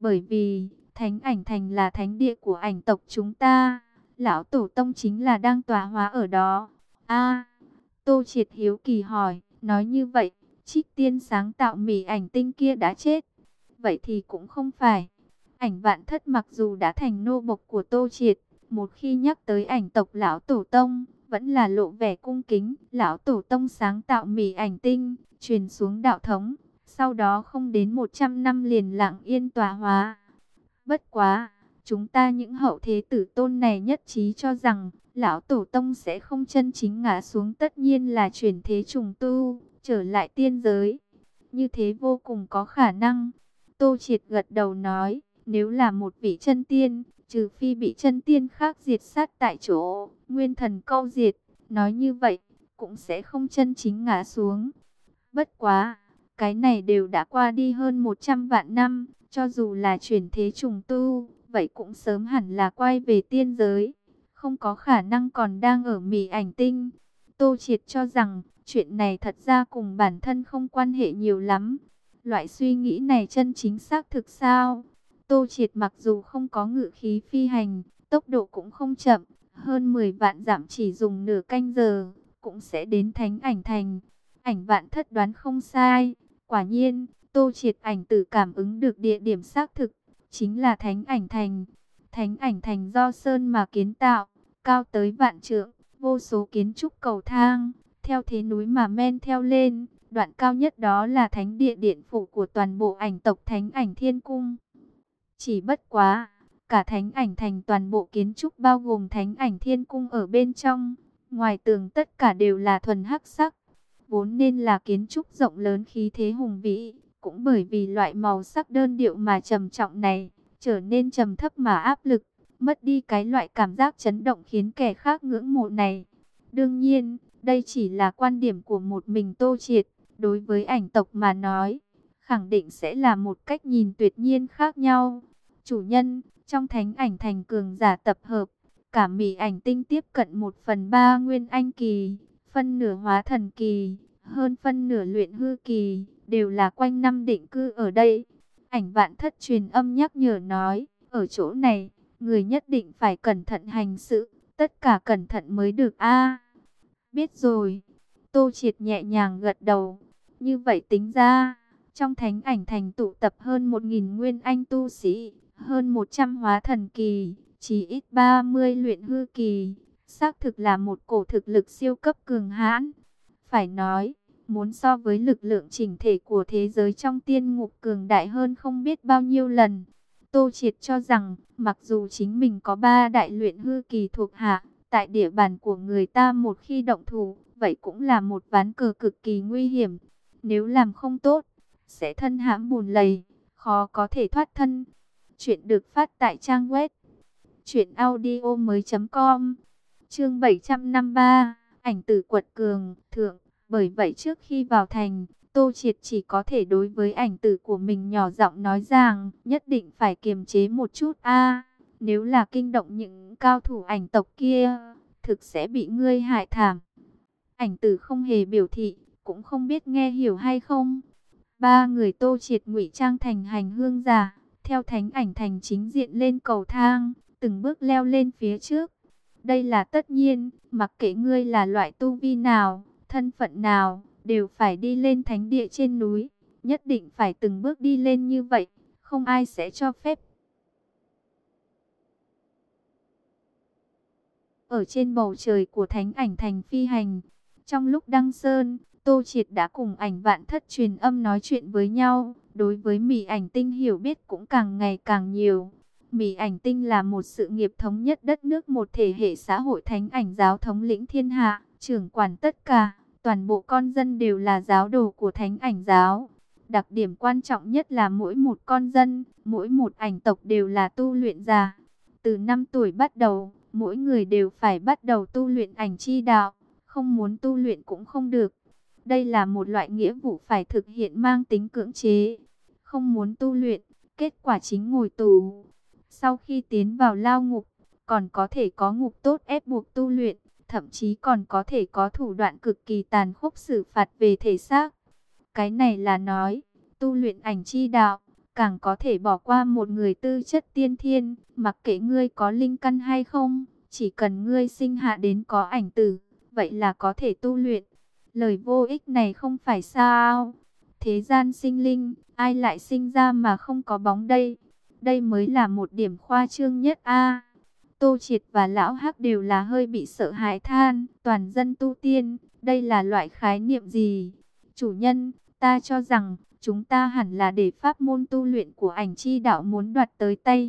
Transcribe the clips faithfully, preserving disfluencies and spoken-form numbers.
Bởi vì, thánh ảnh thành là thánh địa của ảnh tộc chúng ta. Lão Tổ Tông chính là đang tọa hóa ở đó. A, Tô Triệt hiếu kỳ hỏi, nói như vậy, Trích Tiên sáng tạo mỉ ảnh tinh kia đã chết. Vậy thì cũng không phải. Ảnh Vạn Thất mặc dù đã thành nô bộc của Tô Triệt, một khi nhắc tới ảnh tộc Lão Tổ Tông, vẫn là lộ vẻ cung kính. Lão Tổ Tông sáng tạo mỉ ảnh tinh, truyền xuống đạo thống. Sau đó không đến một trăm năm liền lặng yên tọa hóa. Bất quá, chúng ta những hậu thế tử tôn này nhất trí cho rằng, Lão Tổ Tông sẽ không chân chính ngã xuống, tất nhiên là chuyển thế trùng tu, trở lại tiên giới. Như thế vô cùng có khả năng. Tô Triệt gật đầu nói, nếu là một vị chân tiên, trừ phi bị chân tiên khác diệt sát tại chỗ, nguyên thần câu diệt, nói như vậy, cũng sẽ không chân chính ngã xuống. Bất quá, cái này đều đã qua đi hơn một trăm vạn năm, cho dù là chuyển thế trùng tu, vậy cũng sớm hẳn là quay về tiên giới, không có khả năng còn đang ở mỉ ảnh tinh. Tô Triệt cho rằng, chuyện này thật ra cùng bản thân không quan hệ nhiều lắm. Loại suy nghĩ này chân chính xác thực sao? Tô Triệt mặc dù không có ngự khí phi hành, tốc độ cũng không chậm, hơn mười vạn dặm chỉ dùng nửa canh giờ, cũng sẽ đến thánh ảnh thành. Ảnh Vạn Thất đoán không sai, quả nhiên, Tô Triệt ảnh tử cảm ứng được địa điểm xác thực, chính là thánh ảnh thành. Thánh ảnh thành do sơn mà kiến tạo, cao tới vạn trượng, vô số kiến trúc cầu thang, theo thế núi mà men theo lên, đoạn cao nhất đó là thánh địa điện phủ của toàn bộ ảnh tộc Thánh Ảnh Thiên Cung. Chỉ bất quá, cả thánh ảnh thành toàn bộ kiến trúc bao gồm Thánh Ảnh Thiên Cung ở bên trong, ngoài tường tất cả đều là thuần hắc sắc, vốn nên là kiến trúc rộng lớn khí thế hùng vĩ, cũng bởi vì loại màu sắc đơn điệu mà trầm trọng này, trở nên trầm thấp mà áp lực, mất đi cái loại cảm giác chấn động khiến kẻ khác ngưỡng mộ này. Đương nhiên, đây chỉ là quan điểm của một mình Tô Triệt, đối với ảnh tộc mà nói, khẳng định sẽ là một cách nhìn tuyệt nhiên khác nhau. Chủ nhân, trong thánh ảnh thành cường giả tập hợp, cả mỉ ảnh tinh tiếp cận một phần ba nguyên anh kỳ, phân nửa hóa thần kỳ, hơn phân nửa luyện hư kỳ, đều là quanh năm định cư ở đây. Ảnh Vạn Thất truyền âm nhắc nhở nói, ở chỗ này, người nhất định phải cẩn thận hành sự, tất cả cẩn thận mới được a. Biết rồi. Tô Triệt nhẹ nhàng gật đầu. Như vậy tính ra, trong thánh ảnh thành tụ tập hơn một nghìn nguyên anh tu sĩ, hơn một trăm hóa thần kỳ, chỉ ít ba mươi luyện hư kỳ, xác thực là một cổ thực lực siêu cấp cường hãn. Phải nói, muốn so với lực lượng chỉnh thể của thế giới trong tiên ngục cường đại hơn không biết bao nhiêu lần. Tô Triệt cho rằng, mặc dù chính mình có ba đại luyện hư kỳ thuộc hạ, tại địa bàn của người ta một khi động thủ, vậy cũng là một ván cờ cực kỳ nguy hiểm. Nếu làm không tốt, sẽ thân hãm bùn lầy, khó có thể thoát thân. Chuyện được phát tại trang web truyện audio mới com. Chương bảy trăm năm mươi ba, ảnh tử quật cường, thượng. Bởi vậy trước khi vào thành, Tô Triệt chỉ có thể đối với ảnh tử của mình nhỏ giọng nói rằng, nhất định phải kiềm chế một chút a. Nếu là kinh động những cao thủ ảnh tộc kia, thực sẽ bị ngươi hại thảm. Ảnh tử không hề biểu thị, cũng không biết nghe hiểu hay không. Ba người Tô Triệt ngụy trang thành hành hương giả, theo thánh ảnh thành chính diện lên cầu thang, từng bước leo lên phía trước. Đây là tất nhiên, mặc kệ ngươi là loại tu vi nào, thân phận nào, đều phải đi lên thánh địa trên núi, nhất định phải từng bước đi lên như vậy, không ai sẽ cho phép. Ở trên bầu trời của thánh ảnh thành phi hành, trong lúc đăng sơn, Tô Triệt đã cùng Ảnh Vạn Thất truyền âm nói chuyện với nhau, đối với mỉ ảnh tinh hiểu biết cũng càng ngày càng nhiều. Mỉ ảnh tinh là một sự nghiệp thống nhất đất nước, một thể hệ xã hội thánh ảnh giáo thống lĩnh thiên hạ, trưởng quản tất cả, toàn bộ con dân đều là giáo đồ của thánh ảnh giáo. Đặc điểm quan trọng nhất là mỗi một con dân, mỗi một ảnh tộc đều là tu luyện giả. Từ năm tuổi bắt đầu, mỗi người đều phải bắt đầu tu luyện ảnh chi đạo, không muốn tu luyện cũng không được. Đây là một loại nghĩa vụ phải thực hiện mang tính cưỡng chế. Không muốn tu luyện, kết quả chính ngồi tù. Sau khi tiến vào lao ngục, còn có thể có ngục tốt ép buộc tu luyện, thậm chí còn có thể có thủ đoạn cực kỳ tàn khốc xử phạt về thể xác. Cái này là nói, tu luyện ảnh chi đạo, càng có thể bỏ qua một người tư chất tiên thiên, mặc kệ ngươi có linh căn hay không, chỉ cần ngươi sinh hạ đến có ảnh tử, vậy là có thể tu luyện. Lời vô ích này không phải sao? Thế gian sinh linh, ai lại sinh ra mà không có bóng đây? Đây mới là một điểm khoa trương nhất a. Tô Triệt và Lão Hắc đều là hơi bị sợ hãi than, toàn dân tu tiên, đây là loại khái niệm gì? Chủ nhân, ta cho rằng, chúng ta hẳn là để pháp môn tu luyện của ảnh chi đạo muốn đoạt tới tay.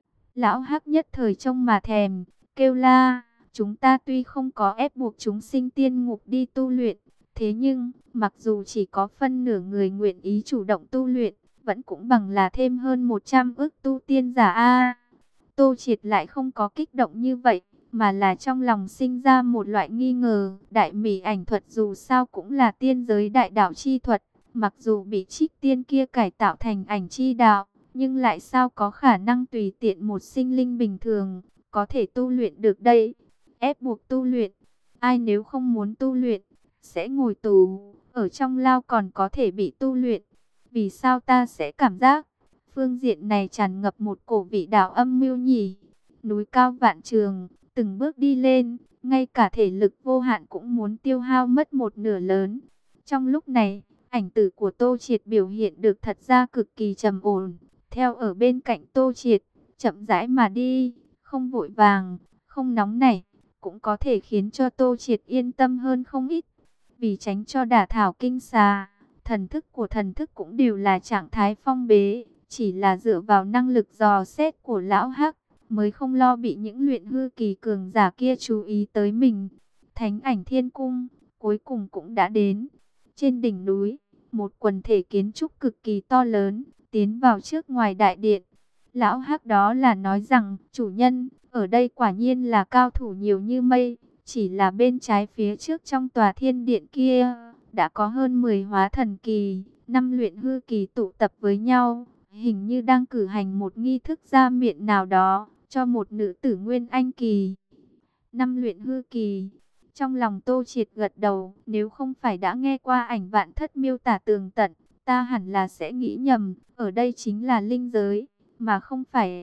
Lão Hắc nhất thời trông mà thèm, kêu la, chúng ta tuy không có ép buộc chúng sinh tiên ngục đi tu luyện, thế nhưng, mặc dù chỉ có phân nửa người nguyện ý chủ động tu luyện, vẫn cũng bằng là thêm hơn một trăm ức tu tiên giả a. Tô Triệt lại không có kích động như vậy, mà là trong lòng sinh ra một loại nghi ngờ. Đại Mị ảnh thuật dù sao cũng là tiên giới đại đạo chi thuật, mặc dù bị trích tiên kia cải tạo thành ảnh chi đạo, nhưng lại sao có khả năng tùy tiện một sinh linh bình thường có thể tu luyện được đây? Ép buộc tu luyện, ai nếu không muốn tu luyện sẽ ngồi tù, ở trong lao còn có thể bị tu luyện. Vì sao ta sẽ cảm giác phương diện này tràn ngập một cổ vị đạo âm mưu nhỉ? Núi cao vạn trường, từng bước đi lên, ngay cả thể lực vô hạn cũng muốn tiêu hao mất một nửa lớn. Trong lúc này, ảnh tử của Tô Triệt biểu hiện được thật ra cực kỳ trầm ổn, theo ở bên cạnh Tô Triệt, chậm rãi mà đi, không vội vàng, không nóng nảy, cũng có thể khiến cho Tô Triệt yên tâm hơn không ít. Vì tránh cho đả thảo kinh xà, thần thức của thần thức cũng đều là trạng thái phong bế, chỉ là dựa vào năng lực dò xét của Lão Hắc, mới không lo bị những luyện hư kỳ cường giả kia chú ý tới mình. Thánh ảnh thiên cung, cuối cùng cũng đã đến. Trên đỉnh núi, một quần thể kiến trúc cực kỳ to lớn, tiến vào trước ngoài đại điện. Lão Hắc đó là nói rằng, chủ nhân, ở đây quả nhiên là cao thủ nhiều như mây, chỉ là bên trái phía trước trong tòa thiên điện kia, đã có hơn mười hóa thần kỳ, năm luyện hư kỳ tụ tập với nhau, hình như đang cử hành một nghi thức gia miệng nào đó, cho một nữ tử nguyên anh kỳ. Năm luyện hư kỳ. Trong lòng Tô Triệt gật đầu, nếu không phải đã nghe qua ảnh vạn thất miêu tả tường tận, ta hẳn là sẽ nghĩ nhầm, ở đây chính là linh giới, mà không phải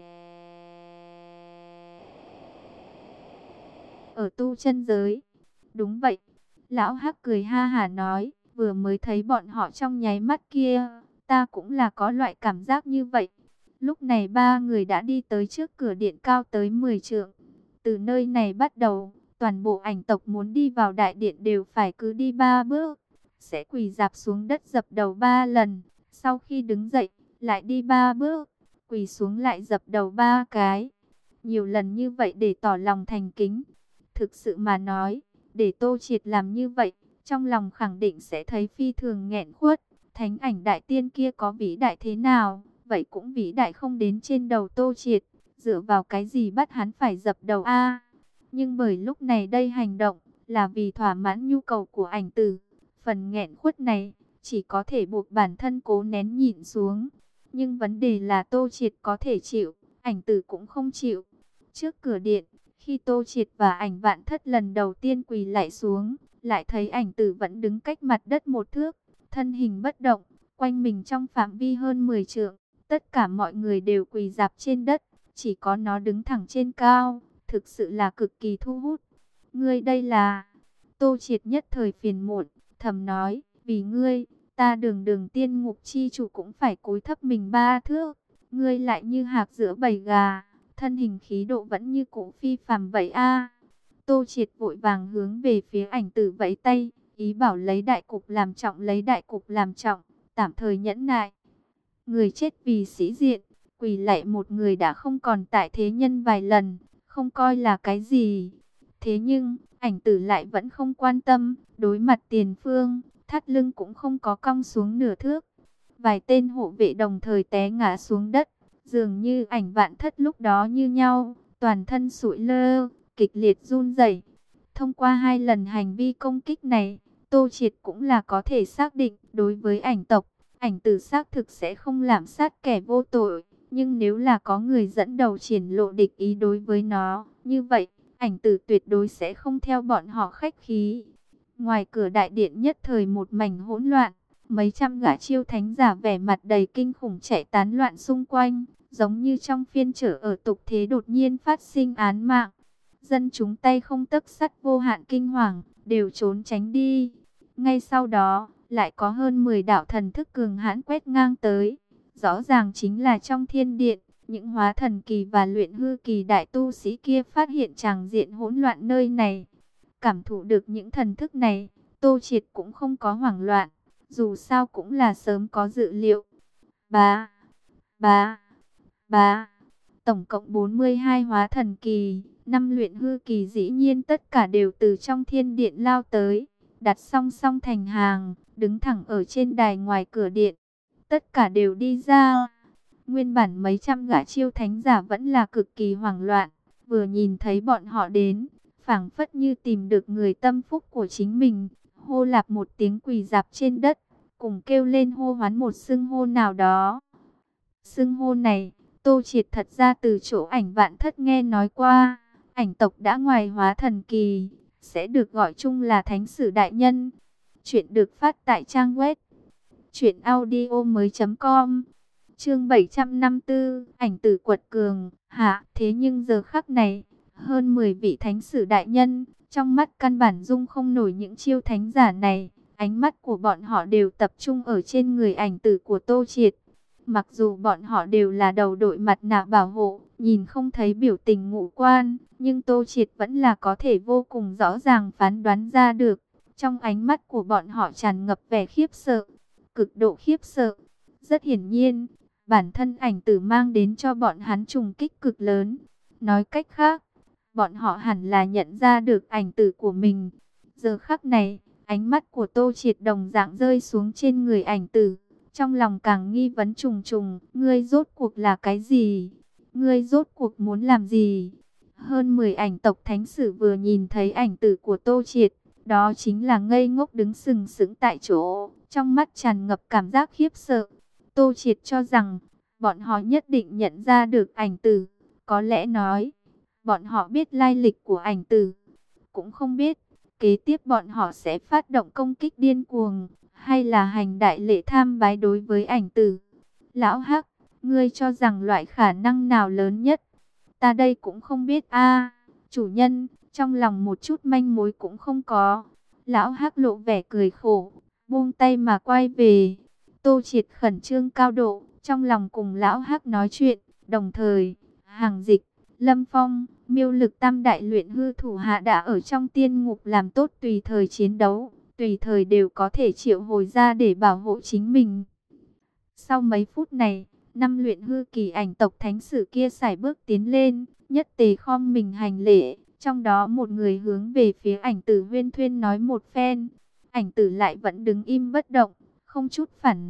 ở tu chân giới. Đúng vậy. Lão Hắc cười ha hả nói, vừa mới thấy bọn họ trong nháy mắt kia, ta cũng là có loại cảm giác như vậy. Lúc này ba người đã đi tới trước cửa điện cao tới mười trượng. Từ nơi này bắt đầu, toàn bộ ảnh tộc muốn đi vào đại điện đều phải cứ đi ba bước, sẽ quỳ dạp xuống đất dập đầu ba lần. Sau khi đứng dậy, lại đi ba bước, quỳ xuống lại dập đầu ba cái. Nhiều lần như vậy để tỏ lòng thành kính. Thực sự mà nói, để Tô Triệt làm như vậy, trong lòng khẳng định sẽ thấy phi thường nghẹn khuất. Thánh ảnh đại tiên kia có vĩ đại thế nào, vậy cũng vĩ đại không đến trên đầu Tô Triệt. Dựa vào cái gì bắt hắn phải dập đầu a? Nhưng bởi lúc này đây hành động là vì thỏa mãn nhu cầu của ảnh tử. Phần nghẹn khuất này chỉ có thể buộc bản thân cố nén nhịn xuống. Nhưng vấn đề là Tô Triệt có thể chịu, ảnh tử cũng không chịu. Trước cửa điện, khi Tô Triệt và ảnh vạn thất lần đầu tiên quỳ lại xuống, lại thấy ảnh tử vẫn đứng cách mặt đất một thước, thân hình bất động, quanh mình trong phạm vi hơn mười trượng. Tất cả mọi người đều quỳ dạp trên đất, chỉ có nó đứng thẳng trên cao, thực sự là cực kỳ thu hút. Ngươi đây là... Tô Triệt nhất thời phiền muộn, thầm nói, vì ngươi, ta đường đường tiên ngục chi chủ cũng phải cúi thấp mình ba thước. Ngươi lại như hạc giữa bầy gà, thân hình khí độ vẫn như cũ phi phàm vậy a. Tô Triệt vội vàng hướng về phía ảnh tử vẫy tay, ý bảo lấy đại cục làm trọng, lấy đại cục làm trọng, tạm thời nhẫn nại. Người chết vì sĩ diện, quỳ lạy một người đã không còn tại thế nhân vài lần, không coi là cái gì. Thế nhưng, ảnh tử lại vẫn không quan tâm, đối mặt tiền phương, thắt lưng cũng không có cong xuống nửa thước. Vài tên hộ vệ đồng thời té ngã xuống đất, dường như ảnh vạn thất lúc đó như nhau, toàn thân sụi lơ, kịch liệt run rẩy. Thông qua hai lần hành vi công kích này, Tô Triệt cũng là có thể xác định, đối với ảnh tộc, ảnh tử xác thực sẽ không làm sát kẻ vô tội. Nhưng nếu là có người dẫn đầu triển lộ địch ý đối với nó, như vậy, ảnh tử tuyệt đối sẽ không theo bọn họ khách khí. Ngoài cửa đại điện nhất thời một mảnh hỗn loạn, Mấy trăm gã chiêu thánh giả vẻ mặt đầy kinh khủng chạy tán loạn xung quanh, giống như trong phiên trở ở tục thế đột nhiên phát sinh án mạng. Dân chúng tay không tấc sắt vô hạn kinh hoàng, đều trốn tránh đi. Ngay sau đó, lại có hơn mười đạo thần thức cường hãn quét ngang tới. Rõ ràng chính là trong thiên điện, những hóa thần kỳ và luyện hư kỳ đại tu sĩ kia phát hiện tràng diện hỗn loạn nơi này. Cảm thụ được những thần thức này, Tô Triệt cũng không có hoảng loạn, dù sao cũng là sớm có dự liệu. Ba, ba, ba, tổng cộng bốn mươi hai hóa thần kỳ, năm luyện hư kỳ dĩ nhiên tất cả đều từ trong thiên điện lao tới, đặt song song thành hàng, đứng thẳng ở trên đài ngoài cửa điện. Tất cả đều đi ra. Nguyên bản mấy trăm gã chiêu thánh giả vẫn là cực kỳ hoảng loạn, vừa nhìn thấy bọn họ đến, phảng phất như tìm được người tâm phúc của chính mình, hô lạp một tiếng quỳ dạp trên đất, cùng kêu lên hô hoán một xưng hô nào đó. Xưng hô này, Tô Triệt thật ra từ chỗ Ảnh Vạn Thất nghe nói qua, Ảnh tộc đã ngoài hóa thần kỳ, sẽ được gọi chung là Thánh Sử Đại Nhân. Chuyện được phát tại trang web truyện audio mới chấm com. Chương bảy trăm năm mươi tư, Ảnh Tử quật cường. Hạ, thế nhưng giờ khắc này, hơn mười vị Thánh Sử Đại Nhân, trong mắt căn bản dung không nổi những chiêu thánh giả này. Ánh mắt của bọn họ đều tập trung ở trên người Ảnh Tử của Tô Triệt. Mặc dù bọn họ đều là đầu đội mặt nạ bảo hộ, nhìn không thấy biểu tình ngũ quan, nhưng Tô Triệt vẫn là có thể vô cùng rõ ràng phán đoán ra được. Trong ánh mắt của bọn họ tràn ngập vẻ khiếp sợ, cực độ khiếp sợ. Rất hiển nhiên, bản thân Ảnh Tử mang đến cho bọn hắn trùng kích cực lớn. Nói cách khác, bọn họ hẳn là nhận ra được Ảnh Tử của mình. Giờ khắc này, ánh mắt của Tô Triệt đồng dạng rơi xuống trên người Ảnh Tử. Trong lòng càng nghi vấn trùng trùng, ngươi rốt cuộc là cái gì? Ngươi rốt cuộc muốn làm gì? Hơn mười ảnh tộc thánh sử vừa nhìn thấy Ảnh Tử của Tô Triệt, đó chính là ngây ngốc đứng sừng sững tại chỗ, trong mắt tràn ngập cảm giác khiếp sợ. Tô Triệt cho rằng, bọn họ nhất định nhận ra được Ảnh Tử. Có lẽ nói, bọn họ biết lai lịch của Ảnh Tử. Cũng không biết, kế tiếp bọn họ sẽ phát động công kích điên cuồng, hay là hành đại lễ tham bái đối với Ảnh Tử. Lão Hắc, ngươi cho rằng loại khả năng nào lớn nhất? Ta đây cũng không biết a. Chủ nhân, trong lòng một chút manh mối cũng không có. Lão Hắc lộ vẻ cười khổ, buông tay mà quay về. Tô Triệt khẩn trương cao độ, trong lòng cùng Lão Hắc nói chuyện, đồng thời, Hàng Dịch, Lâm Phong, Miêu Lực tam đại luyện hư thủ hạ đã ở trong tiên ngục làm tốt tùy thời chiến đấu, tùy thời đều có thể triệu hồi ra để bảo hộ chính mình. Sau mấy phút này, năm luyện hư kỳ ảnh tộc thánh sử kia sải bước tiến lên, nhất tề khom mình hành lễ, trong đó một người hướng về phía Ảnh Tử huyên thuyên nói một phen. Ảnh Tử lại vẫn đứng im bất động, không chút phản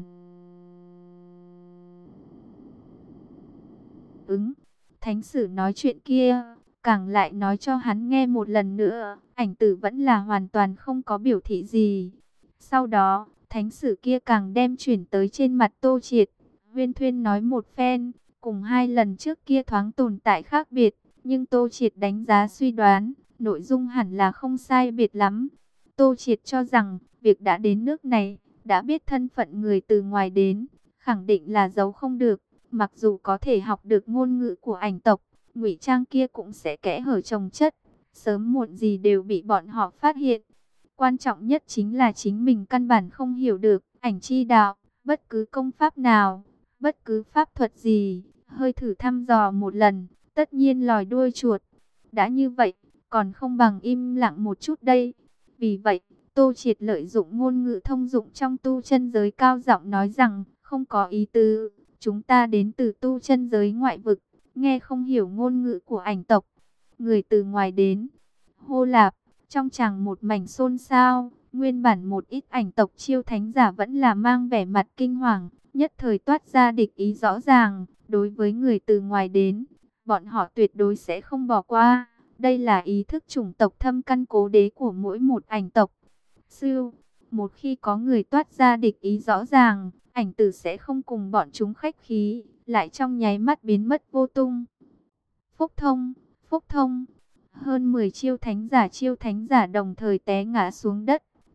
ứng. Thánh sử nói chuyện kia, càng lại nói cho hắn nghe một lần nữa, Ảnh Tử vẫn là hoàn toàn không có biểu thị gì. Sau đó, thánh sử kia càng đem chuyển tới trên mặt Tô Triệt. Huyên thuyên nói một phen, cùng hai lần trước kia thoáng tồn tại khác biệt, nhưng Tô Triệt đánh giá suy đoán, nội dung hẳn là không sai biệt lắm. Tô Triệt cho rằng, việc đã đến nước này, đã biết thân phận người từ ngoài đến, khẳng định là giấu không được. Mặc dù có thể học được ngôn ngữ của ảnh tộc, ngụy trang kia cũng sẽ kẽ hở chồng chất, sớm muộn gì đều bị bọn họ phát hiện. Quan trọng nhất chính là chính mình căn bản không hiểu được ảnh chi đạo, bất cứ công pháp nào, bất cứ pháp thuật gì, hơi thử thăm dò một lần, tất nhiên lòi đuôi chuột. Đã như vậy, còn không bằng im lặng một chút đây. Vì vậy, Tô Triệt lợi dụng ngôn ngữ thông dụng trong tu chân giới cao giọng nói rằng, không có ý tứ, chúng ta đến từ tu chân giới ngoại vực, nghe không hiểu ngôn ngữ của ảnh tộc. Người từ ngoài đến, hô lạp, trong chàng một mảnh xôn xao, nguyên bản một ít ảnh tộc chiêu thánh giả vẫn là mang vẻ mặt kinh hoàng, nhất thời toát ra địch ý rõ ràng, đối với người từ ngoài đến, bọn họ tuyệt đối sẽ không bỏ qua. Đây là ý thức chủng tộc thâm căn cố đế của mỗi một ảnh tộc. Sư, một khi có người toát ra địch ý rõ ràng, Ảnh Tử sẽ không cùng bọn chúng khách khí, lại trong nháy mắt biến mất vô tung. Phúc thông, phúc thông, hơn mười chiêu thánh giả chiêu thánh giả đồng thời té ngã xuống đất,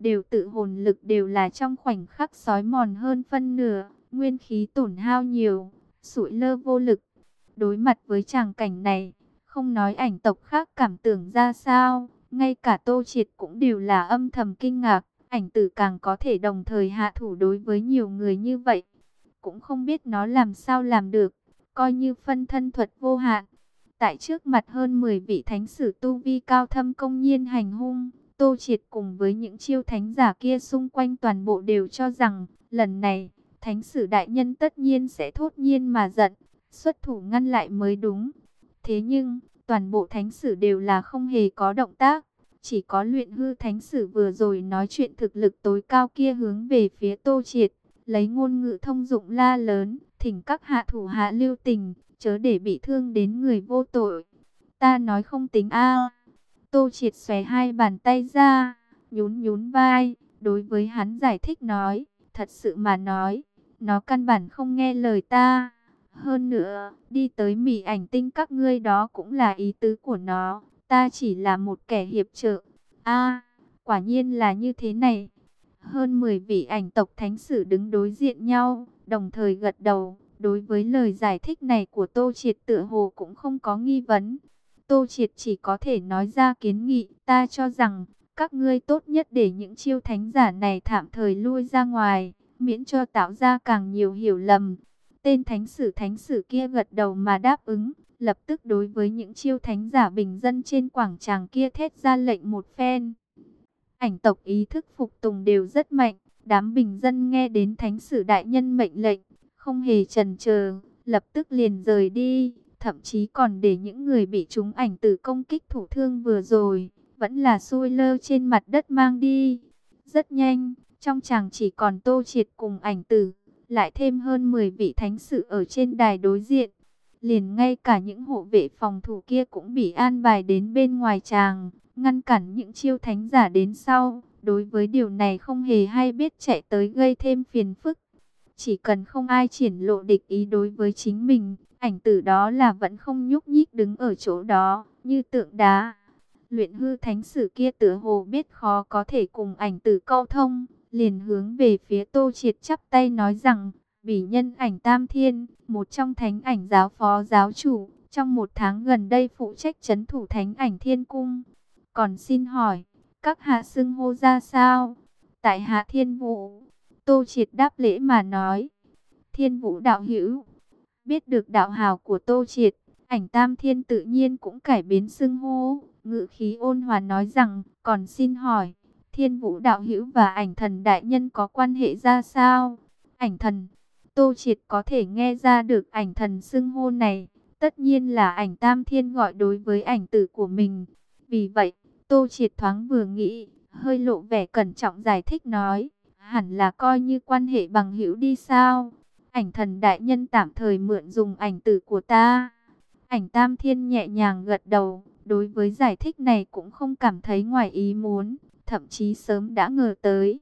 đều tự hồn lực đều là trong khoảnh khắc xói mòn hơn phân nửa, nguyên khí tổn hao nhiều, sụi lơ vô lực. Đối mặt với tràng cảnh này, không nói ảnh tộc khác cảm tưởng ra sao, ngay cả Tô Triệt cũng đều là âm thầm kinh ngạc, ảnh tử càng có thể đồng thời hạ thủ đối với nhiều người như vậy. Cũng không biết nó làm sao làm được, coi như phân thân thuật vô hạn. Tại trước mặt hơn mười vị thánh sử tu vi cao thâm công nhiên hành hung, Tô Triệt cùng với những chiêu thánh giả kia xung quanh toàn bộ đều cho rằng, lần này, thánh sử đại nhân tất nhiên sẽ thốt nhiên mà giận, xuất thủ ngăn lại mới đúng. Thế nhưng, toàn bộ thánh sử đều là không hề có động tác, chỉ có luyện hư thánh sử vừa rồi nói chuyện thực lực tối cao kia hướng về phía Tô Triệt, lấy ngôn ngữ thông dụng la lớn, thỉnh các hạ thủ hạ lưu tình, chớ để bị thương đến người vô tội. Ta nói không tính a. Tô Triệt xòe hai bàn tay ra, nhún nhún vai, đối với hắn giải thích nói, thật sự mà nói, nó căn bản không nghe lời ta. Hơn nữa, đi tới Mị Ảnh Tinh các ngươi đó cũng là ý tứ của nó, ta chỉ là một kẻ hiệp trợ. A, quả nhiên là như thế này. Hơn mười vị ảnh tộc thánh sử đứng đối diện nhau, đồng thời gật đầu, đối với lời giải thích này của Tô Triệt tựa hồ cũng không có nghi vấn. Tô Triệt chỉ có thể nói ra kiến nghị, ta cho rằng, các ngươi tốt nhất để những chiêu thánh giả này tạm thời lui ra ngoài, miễn cho tạo ra càng nhiều hiểu lầm. Tên thánh sử thánh sử kia gật đầu mà đáp ứng, lập tức đối với những chiêu thánh giả bình dân trên quảng trường kia thét ra lệnh một phen. Ảnh tộc ý thức phục tùng đều rất mạnh, đám bình dân nghe đến thánh sử đại nhân mệnh lệnh, không hề chần chờ, lập tức liền rời đi, thậm chí còn để những người bị trúng ảnh tử công kích thủ thương vừa rồi, vẫn là xôi lơ trên mặt đất mang đi. Rất nhanh, trong tràng chỉ còn Tô Triệt cùng ảnh tử, lại thêm hơn mười vị thánh sử ở trên đài đối diện. Liền ngay cả những hộ vệ phòng thủ kia cũng bị an bài đến bên ngoài tràng, ngăn cản những chiêu thánh giả đến sau. Đối với điều này không hề hay biết chạy tới gây thêm phiền phức. Chỉ cần không ai triển lộ địch ý đối với chính mình, ảnh tử đó là vẫn không nhúc nhích đứng ở chỗ đó, như tượng đá. Luyện hư thánh sử kia tựa hồ biết khó có thể cùng ảnh tử câu thông, liền hướng về phía Tô Triệt chắp tay nói rằng, bỉ nhân ảnh Tam Thiên, một trong thánh ảnh giáo phó giáo chủ, trong một tháng gần đây phụ trách trấn thủ thánh ảnh thiên cung. Còn xin hỏi, các hạ xưng hô ra sao? Tại hạ Thiên Vũ. Tô Triệt đáp lễ mà nói, Thiên Vũ đạo hữu. Biết được đạo hào của Tô Triệt, ảnh Tam Thiên tự nhiên cũng cải biến xưng hô, ngữ khí ôn hòa nói rằng, còn xin hỏi, Thiên Vũ đạo hữu và ảnh thần đại nhân có quan hệ ra sao? Ảnh thần, Tô Triệt có thể nghe ra được ảnh thần xưng hô này, tất nhiên là ảnh Tam Thiên gọi đối với ảnh tử của mình. Vì vậy, Tô Triệt thoáng vừa nghĩ, hơi lộ vẻ cẩn trọng giải thích nói, hẳn là coi như quan hệ bằng hữu đi sao? Ảnh thần đại nhân tạm thời mượn dùng ảnh tử của ta. Ảnh Tam Thiên nhẹ nhàng gật đầu, đối với giải thích này cũng không cảm thấy ngoài ý muốn, thậm chí sớm đã ngờ tới.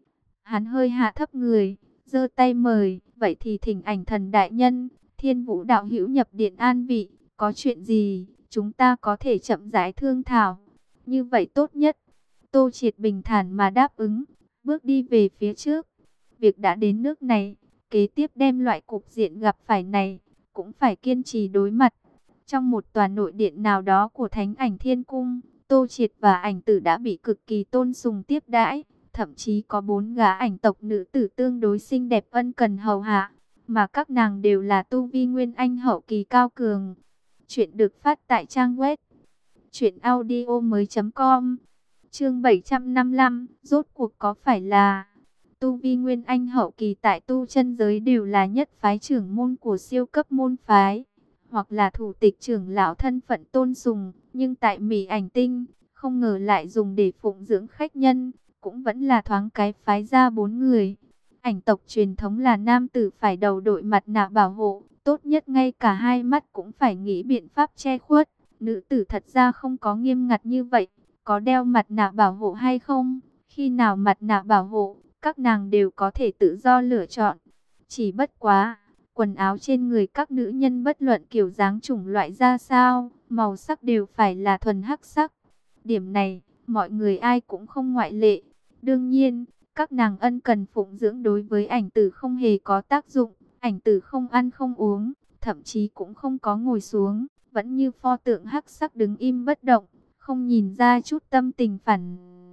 Hắn hơi hạ thấp người, giơ tay mời, vậy thì thỉnh ảnh thần đại nhân, Thiên Vũ đạo hữu nhập điện an vị, có chuyện gì, chúng ta có thể chậm rãi thương thảo. Như vậy tốt nhất. Tô Triệt bình thản mà đáp ứng, bước đi về phía trước. Việc đã đến nước này, kế tiếp đem loại cục diện gặp phải này, cũng phải kiên trì đối mặt. Trong một tòa nội điện nào đó của Thánh Ảnh Thiên Cung, Tô Triệt và ảnh tử đã bị cực kỳ tôn sùng tiếp đãi. Thậm chí có bốn gã ảnh tộc nữ tử tương đối xinh đẹp ân cần hầu hạ, mà các nàng đều là tu vi nguyên anh hậu kỳ cao cường. Chuyện được phát tại trang web truyện audio mới chấm com. Chương bảy trăm năm mươi lăm, rốt cuộc có phải là tu vi nguyên anh hậu kỳ tại tu chân giới đều là nhất phái trưởng môn của siêu cấp môn phái, hoặc là thủ tịch trưởng lão thân phận tôn sùng, nhưng tại Mị Ảnh Tinh, không ngờ lại dùng để phụng dưỡng khách nhân, cũng vẫn là thoáng cái phái ra bốn người. Ảnh tộc truyền thống là nam tử phải đầu đội mặt nạ bảo hộ, tốt nhất ngay cả hai mắt cũng phải nghĩ biện pháp che khuất. Nữ tử thật ra không có nghiêm ngặt như vậy, có đeo mặt nạ bảo hộ hay không, khi nào mặt nạ bảo hộ, các nàng đều có thể tự do lựa chọn. Chỉ bất quá, quần áo trên người các nữ nhân bất luận kiểu dáng chủng loại ra sao, màu sắc đều phải là thuần hắc sắc. Điểm này, mọi người ai cũng không ngoại lệ. Đương nhiên, các nàng ân cần phụng dưỡng đối với ảnh tử không hề có tác dụng. Ảnh tử không ăn không uống, thậm chí cũng không có ngồi xuống, vẫn như pho tượng hắc sắc đứng im bất động, không nhìn ra chút tâm tình phản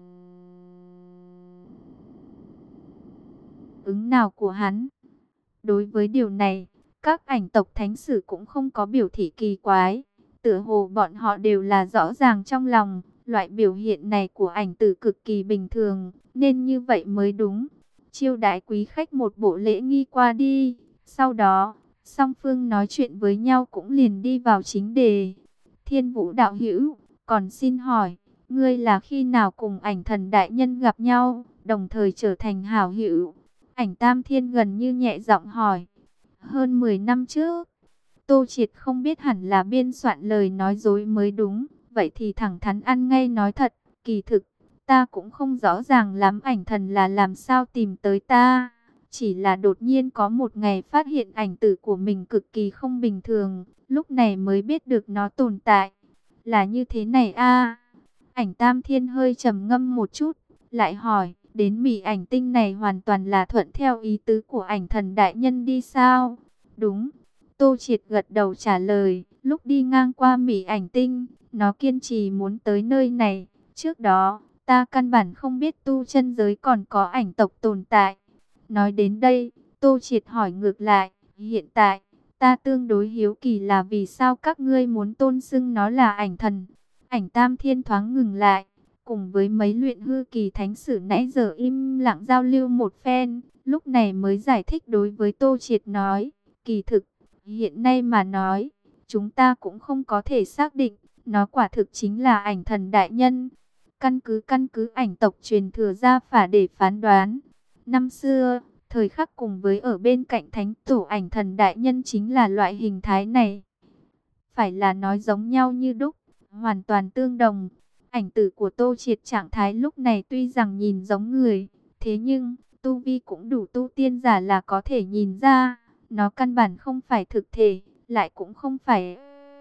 ứng nào của hắn. Đối với điều này, các ảnh tộc thánh sử cũng không có biểu thị kỳ quái. Tựa hồ bọn họ đều là rõ ràng trong lòng, loại biểu hiện này của ảnh tử cực kỳ bình thường, nên như vậy mới đúng. Chiêu đãi quý khách một bộ lễ nghi qua đi, sau đó, song phương nói chuyện với nhau cũng liền đi vào chính đề. Thiên Vũ đạo hữu, còn xin hỏi, ngươi là khi nào cùng ảnh thần đại nhân gặp nhau, đồng thời trở thành hảo hữu? Ảnh Tam Thiên gần như nhẹ giọng hỏi. Hơn mười năm trước, Tô Triệt không biết hẳn là biên soạn lời nói dối mới đúng. Vậy thì thẳng thắn ăn ngay nói thật, kỳ thực, ta cũng không rõ ràng lắm ảnh thần là làm sao tìm tới ta. Chỉ là đột nhiên có một ngày phát hiện ảnh tử của mình cực kỳ không bình thường, lúc này mới biết được nó tồn tại. Là như thế này a. Ảnh Tam Thiên hơi trầm ngâm một chút, lại hỏi, đến Mị Ảnh Tinh này hoàn toàn là thuận theo ý tứ của ảnh thần đại nhân đi sao? Đúng. Tô Triệt gật đầu trả lời, lúc đi ngang qua Mị Ảnh Tinh, nó kiên trì muốn tới nơi này. Trước đó, ta căn bản không biết tu chân giới còn có ảnh tộc tồn tại. Nói đến đây, Tô Triệt hỏi ngược lại, hiện tại, ta tương đối hiếu kỳ là vì sao các ngươi muốn tôn xưng nó là ảnh thần. Ảnh Tam Thiên thoáng ngừng lại, cùng với mấy luyện hư kỳ thánh sử nãy giờ im lặng giao lưu một phen, lúc này mới giải thích đối với Tô Triệt nói, kỳ thực, hiện nay mà nói, chúng ta cũng không có thể xác định, nó quả thực chính là ảnh thần đại nhân. Căn cứ căn cứ ảnh tộc truyền thừa ra phả để phán đoán. Năm xưa, thời khắc cùng với ở bên cạnh thánh tổ ảnh thần đại nhân chính là loại hình thái này. Phải là nói giống nhau như đúc, hoàn toàn tương đồng. Ảnh tử của Tô Triệt trạng thái lúc này tuy rằng nhìn giống người, thế nhưng tu vi cũng đủ tu tiên giả là có thể nhìn ra. Nó căn bản không phải thực thể, lại cũng không phải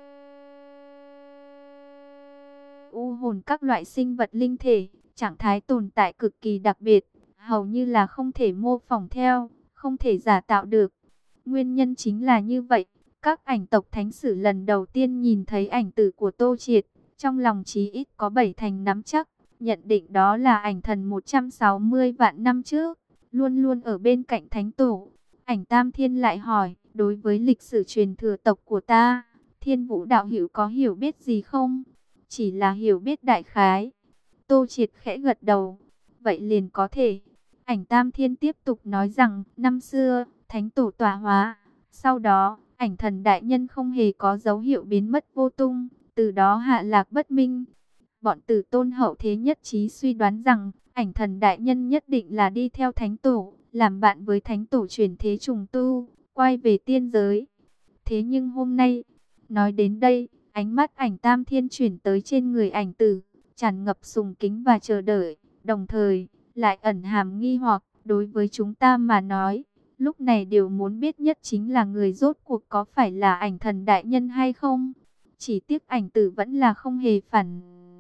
u hồn các loại sinh vật linh thể. Trạng thái tồn tại cực kỳ đặc biệt, hầu như là không thể mô phỏng theo, không thể giả tạo được. Nguyên nhân chính là như vậy, các ảnh tộc thánh sử lần đầu tiên nhìn thấy ảnh tử của Tô Triệt, trong lòng chí ít có bảy thành nắm chắc, nhận định đó là ảnh thần một trăm sáu mươi vạn năm trước, luôn luôn ở bên cạnh thánh tổ. Ảnh Tam Thiên lại hỏi, đối với lịch sử truyền thừa tộc của ta, Thiên Vũ đạo hữu có hiểu biết gì không? Chỉ là hiểu biết đại khái. Tô Triệt khẽ gật đầu, vậy liền có thể. Ảnh Tam Thiên tiếp tục nói rằng, năm xưa, thánh tổ tọa hóa, sau đó, ảnh thần đại nhân không hề có dấu hiệu biến mất vô tung, từ đó hạ lạc bất minh. Bọn tử tôn hậu thế nhất trí suy đoán rằng, ảnh thần đại nhân nhất định là đi theo thánh tổ, làm bạn với thánh tổ chuyển thế trùng tu, quay về tiên giới. Thế nhưng hôm nay, nói đến đây, ánh mắt ảnh Tam Thiên chuyển tới trên người ảnh tử, tràn ngập sùng kính và chờ đợi, đồng thời, lại ẩn hàm nghi hoặc, đối với chúng ta mà nói, lúc này điều muốn biết nhất chính là người rốt cuộc có phải là ảnh thần đại nhân hay không. Chỉ tiếc ảnh tử vẫn là không hề phản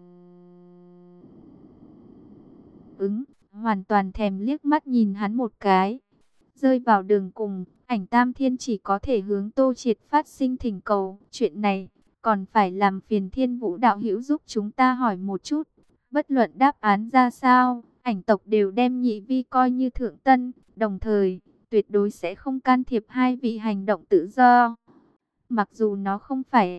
ứng, hoàn toàn thèm liếc mắt nhìn hắn một cái. Rơi vào đường cùng, ảnh Tam Thiên chỉ có thể hướng Tô Triệt phát sinh thỉnh cầu. Chuyện này, còn phải làm phiền Thiên Vũ đạo hữu giúp chúng ta hỏi một chút. Bất luận đáp án ra sao, ảnh tộc đều đem nhị vi coi như thượng tân, đồng thời, tuyệt đối sẽ không can thiệp hai vị hành động tự do. Mặc dù nó không phải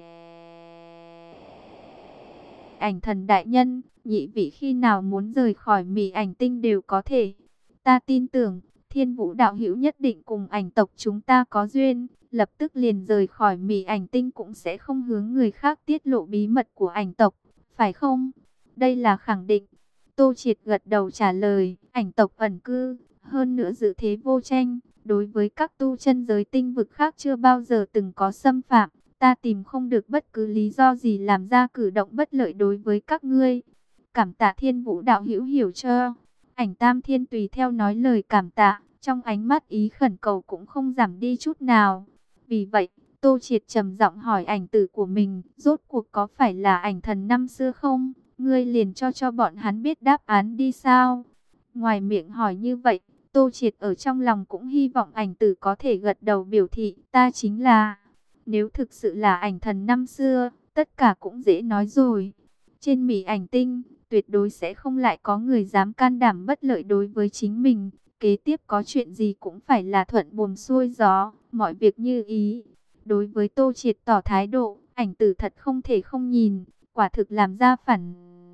ảnh thần đại nhân, nhị vị khi nào muốn rời khỏi Mị Ảnh Tinh đều có thể. Ta tin tưởng, Thiên Vũ đạo hữu nhất định cùng ảnh tộc chúng ta có duyên, lập tức liền rời khỏi Mị Ảnh Tinh cũng sẽ không hướng người khác tiết lộ bí mật của ảnh tộc, phải không? Đây là khẳng định. Tô Triệt gật đầu trả lời, ảnh tộc ẩn cư, hơn nữa dự thế vô tranh, đối với các tu chân giới tinh vực khác chưa bao giờ từng có xâm phạm. Ta tìm không được bất cứ lý do gì làm ra cử động bất lợi đối với các ngươi. Cảm tạ Thiên Vũ đạo hữu hiểu cho. Ảnh Tam Thiên tùy theo nói lời cảm tạ, trong ánh mắt ý khẩn cầu cũng không giảm đi chút nào. Vì vậy, Tô Triệt trầm giọng hỏi ảnh tử của mình, rốt cuộc có phải là ảnh thần năm xưa không? Ngươi liền cho cho bọn hắn biết đáp án đi sao? Ngoài miệng hỏi như vậy, Tô Triệt ở trong lòng cũng hy vọng ảnh tử có thể gật đầu biểu thị ta chính là. Nếu thực sự là ảnh thần năm xưa, tất cả cũng dễ nói rồi. Trên Mỹ Ảnh Tinh, tuyệt đối sẽ không lại có người dám can đảm bất lợi đối với chính mình. Kế tiếp có chuyện gì cũng phải là thuận buồm xuôi gió, mọi việc như ý. Đối với Tô Triệt tỏ thái độ, ảnh tử thật không thể không nhìn, quả thực làm ra phản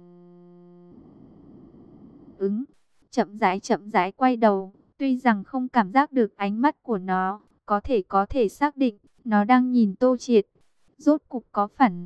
ứng. Chậm rãi chậm rãi quay đầu, tuy rằng không cảm giác được ánh mắt của nó, có thể có thể xác định, nó đang nhìn Tô Triệt. Rốt cục có phản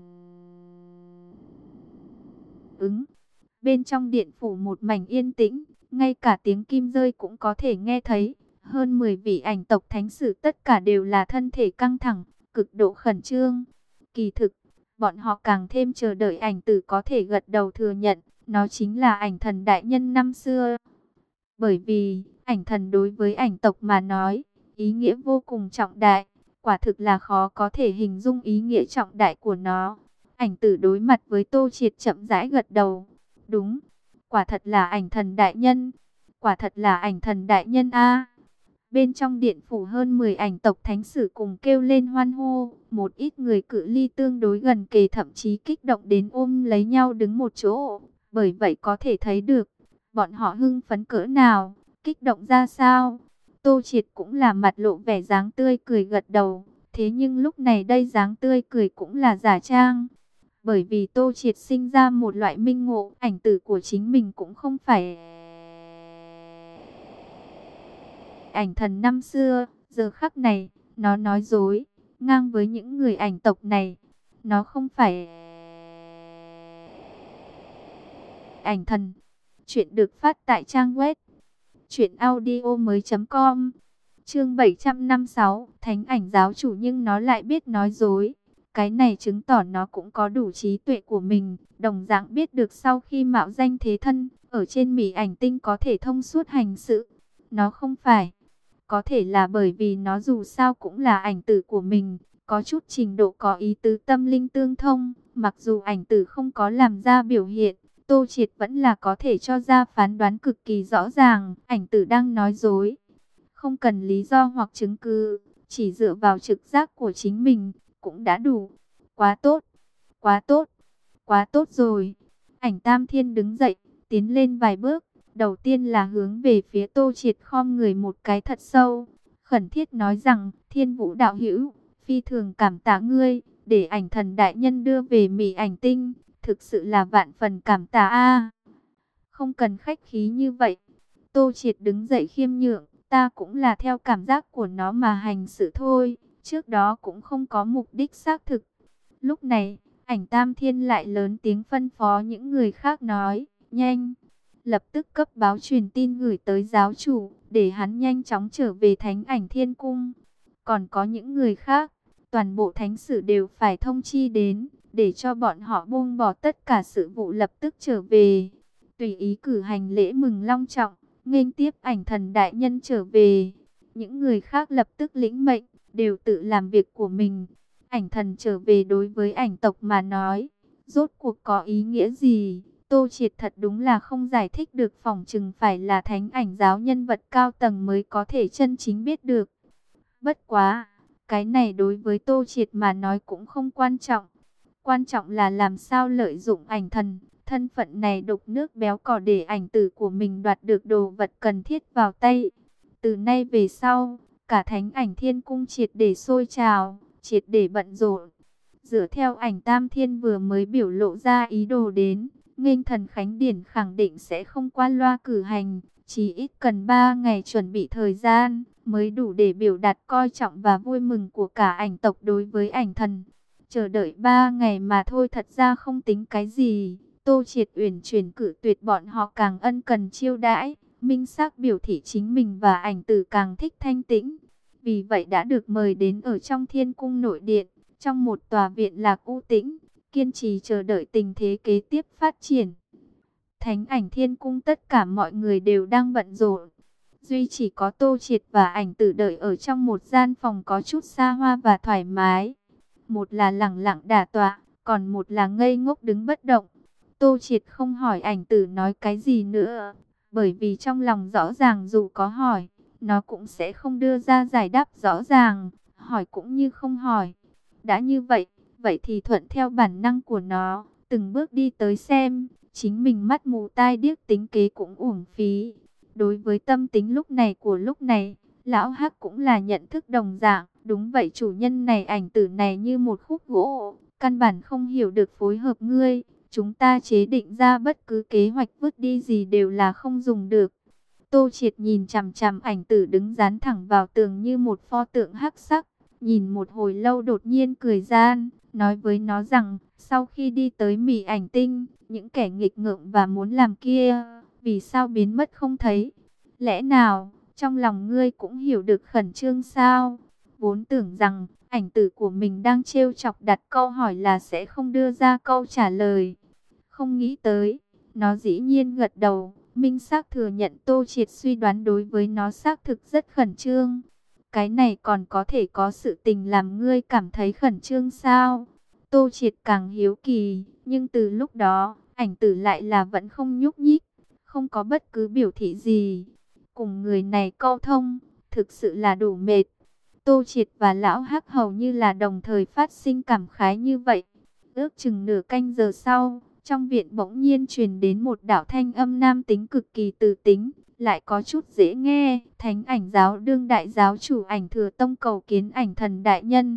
ứng. Bên trong điện phủ một mảnh yên tĩnh, ngay cả tiếng kim rơi cũng có thể nghe thấy. Hơn mười vị ảnh tộc thánh sử tất cả đều là thân thể căng thẳng, cực độ khẩn trương. Kỳ thực, bọn họ càng thêm chờ đợi ảnh tử có thể gật đầu thừa nhận, nó chính là ảnh thần đại nhân năm xưa. Bởi vì, ảnh thần đối với ảnh tộc mà nói, ý nghĩa vô cùng trọng đại, quả thực là khó có thể hình dung ý nghĩa trọng đại của nó. Ảnh tử đối mặt với Tô Triệt chậm rãi gật đầu. Đúng, quả thật là ảnh thần đại nhân, quả thật là ảnh thần đại nhân a. Bên trong điện phủ hơn mười ảnh tộc thánh sử cùng kêu lên hoan hô, một ít người cự ly tương đối gần kề thậm chí kích động đến ôm lấy nhau đứng một chỗ, bởi vậy có thể thấy được, bọn họ hưng phấn cỡ nào, kích động ra sao. Tô Triệt cũng là mặt lộ vẻ dáng tươi cười gật đầu, thế nhưng lúc này đây dáng tươi cười cũng là giả trang. Bởi vì Tô Triệt sinh ra một loại minh ngộ, ảnh tử của chính mình cũng không phải ảnh thần năm xưa, giờ khắc này, nó nói dối, ngang với những người ảnh tộc này. Nó không phải ảnh thần. Chuyện được phát tại trang web truyện audio mới chấm com. Chương bảy trăm năm mươi sáu, Thánh ảnh giáo chủ nhưng nó lại biết nói dối. Cái này chứng tỏ nó cũng có đủ trí tuệ của mình, đồng dạng biết được sau khi mạo danh thế thân, ở trên Mỹ Ảnh Tinh có thể thông suốt hành sự. Nó không phải. Có thể là bởi vì nó dù sao cũng là ảnh tử của mình, có chút trình độ có ý tứ tâm linh tương thông, mặc dù ảnh tử không có làm ra biểu hiện, Tô Triệt vẫn là có thể cho ra phán đoán cực kỳ rõ ràng, ảnh tử đang nói dối. Không cần lý do hoặc chứng cứ, chỉ dựa vào trực giác của chính mình, cũng đã đủ. Quá tốt, quá tốt, quá tốt rồi. Ảnh Tam Thiên đứng dậy, tiến lên vài bước. Đầu tiên là hướng về phía Tô Triệt khom người một cái thật sâu, khẩn thiết nói rằng, Thiên Vũ đạo hữu, phi thường cảm tạ ngươi, để ảnh thần đại nhân đưa về Mỹ Ảnh Tinh, thực sự là vạn phần cảm tạ a. Không cần khách khí như vậy. Tô Triệt đứng dậy khiêm nhượng, ta cũng là theo cảm giác của nó mà hành sự thôi, trước đó cũng không có mục đích xác thực. Lúc này, ảnh Tam Thiên lại lớn tiếng phân phó những người khác nói, nhanh, lập tức cấp báo truyền tin gửi tới giáo chủ, để hắn nhanh chóng trở về Thánh Ảnh Thiên Cung. Còn có những người khác, toàn bộ thánh sử đều phải thông chi đến, để cho bọn họ buông bỏ tất cả sự vụ lập tức trở về. Tùy ý cử hành lễ mừng long trọng, nghênh tiếp ảnh thần đại nhân trở về. Những người khác lập tức lĩnh mệnh, đều tự làm việc của mình. Ảnh thần trở về đối với ảnh tộc mà nói, rốt cuộc có ý nghĩa gì? Tô Triệt thật đúng là không giải thích được, phỏng chừng phải là thánh ảnh giáo nhân vật cao tầng mới có thể chân chính biết được. Bất quá, cái này đối với Tô Triệt mà nói cũng không quan trọng. Quan trọng là làm sao lợi dụng ảnh thần, thân phận này đục nước béo cò để ảnh tử của mình đoạt được đồ vật cần thiết vào tay. Từ nay về sau, cả Thánh Ảnh Thiên Cung triệt để sôi trào, triệt để bận rộn. Dựa theo ảnh Tam Thiên vừa mới biểu lộ ra ý đồ đến, nghênh thần Khánh Điển khẳng định sẽ không qua loa cử hành, chỉ ít cần ba ngày chuẩn bị thời gian, mới đủ để biểu đạt coi trọng và vui mừng của cả ảnh tộc đối với ảnh thần. Chờ đợi ba ngày mà thôi thật ra không tính cái gì, Tô Triệt uyển chuyển cử tuyệt bọn họ càng ân cần chiêu đãi, minh xác biểu thị chính mình và ảnh tử càng thích thanh tĩnh. Vì vậy đã được mời đến ở trong Thiên Cung nội điện, trong một tòa viện lạc u tĩnh, kiên trì chờ đợi tình thế kế tiếp phát triển. Thánh Ảnh Thiên Cung tất cả mọi người đều đang bận rộn. Duy chỉ có Tô Triệt và ảnh tử đợi ở trong một gian phòng có chút xa hoa và thoải mái. Một là lẳng lặng đả tọa, còn một là ngây ngốc đứng bất động. Tô Triệt không hỏi ảnh tử nói cái gì nữa, Bởi vì trong lòng rõ ràng dù có hỏi, nó cũng sẽ không đưa ra giải đáp rõ ràng, hỏi cũng như không hỏi. Đã như vậy, vậy thì thuận theo bản năng của nó, từng bước đi tới xem, chính mình mắt mù tai điếc tính kế cũng uổng phí. Đối với tâm tính lúc này của lúc này, lão Hắc cũng là nhận thức đồng dạng. Đúng vậy, chủ nhân này, ảnh tử này như một khúc gỗ, căn bản không hiểu được phối hợp ngươi. Chúng ta chế định ra bất cứ kế hoạch vứt đi gì đều là không dùng được. Tô Triệt nhìn chằm chằm ảnh tử đứng dán thẳng vào tường như một pho tượng hắc sắc. Nhìn một hồi lâu đột nhiên cười gian, nói với nó rằng, sau khi đi tới Mị Ảnh Tinh, những kẻ nghịch ngợm và muốn làm kia, vì sao biến mất không thấy? Lẽ nào, trong lòng ngươi cũng hiểu được khẩn trương sao? Vốn tưởng rằng, ảnh tử của mình đang trêu chọc đặt câu hỏi là sẽ không đưa ra câu trả lời. Không nghĩ tới, nó dĩ nhiên gật đầu, minh xác thừa nhận Tô Triệt suy đoán đối với nó xác thực rất khẩn trương. Cái này còn có thể có sự tình làm ngươi cảm thấy khẩn trương sao? Tô Triệt càng hiếu kỳ, nhưng từ lúc đó, ảnh tử lại là vẫn không nhúc nhích, không có bất cứ biểu thị gì. Cùng người này câu thông, thực sự là đủ mệt. Tô Triệt và Lão Hắc hầu như là đồng thời phát sinh cảm khái như vậy. Ước chừng nửa canh giờ sau, trong viện bỗng nhiên truyền đến một đạo thanh âm nam tính cực kỳ từ tính, lại có chút dễ nghe. Thánh Ảnh giáo đương đại giáo chủ Ảnh Thừa Tông cầu kiến Ảnh Thần đại nhân.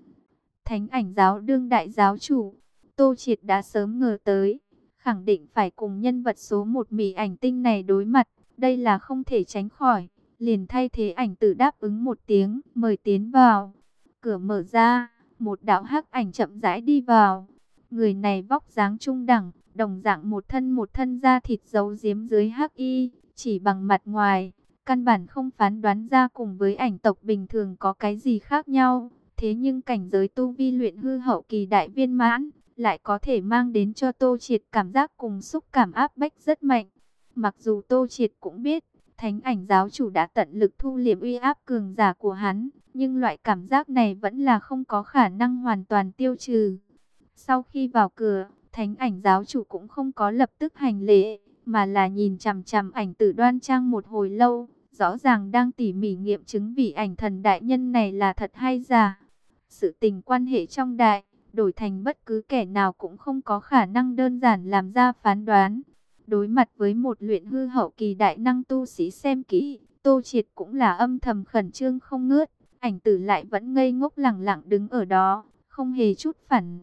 Thánh Ảnh giáo đương đại giáo chủ, Tô Triệt đã sớm ngờ tới, khẳng định phải cùng nhân vật số một Mị Ảnh Tinh này đối mặt, đây là không thể tránh khỏi. Liền thay thế ảnh tử đáp ứng một tiếng, mời tiến vào. Cửa mở ra, một đạo hắc ảnh chậm rãi đi vào. Người này vóc dáng trung đẳng, đồng dạng một thân một thân da thịt giấu giếm dưới hắc y, chỉ bằng mặt ngoài, căn bản không phán đoán ra cùng với ảnh tộc bình thường có cái gì khác nhau. Thế nhưng cảnh giới tu vi luyện hư hậu kỳ đại viên mãn, lại có thể mang đến cho Tô Triệt cảm giác cùng xúc cảm áp bách rất mạnh. Mặc dù Tô Triệt cũng biết, Thánh Ảnh giáo chủ đã tận lực thu liệm uy áp cường giả của hắn, nhưng loại cảm giác này vẫn là không có khả năng hoàn toàn tiêu trừ. Sau khi vào cửa, Thánh Ảnh giáo chủ cũng không có lập tức hành lễ, mà là nhìn chằm chằm ảnh tử đoan trang một hồi lâu, rõ ràng đang tỉ mỉ nghiệm chứng vị ảnh thần đại nhân này là thật hay giả. Sự tình quan hệ trong đại, đổi thành bất cứ kẻ nào cũng không có khả năng đơn giản làm ra phán đoán. Đối mặt với một luyện hư hậu kỳ đại năng tu sĩ xem kỹ, Tô Triệt cũng là âm thầm khẩn trương không ngớt. Ảnh tử lại vẫn ngây ngốc lẳng lặng đứng ở đó, không hề chút phản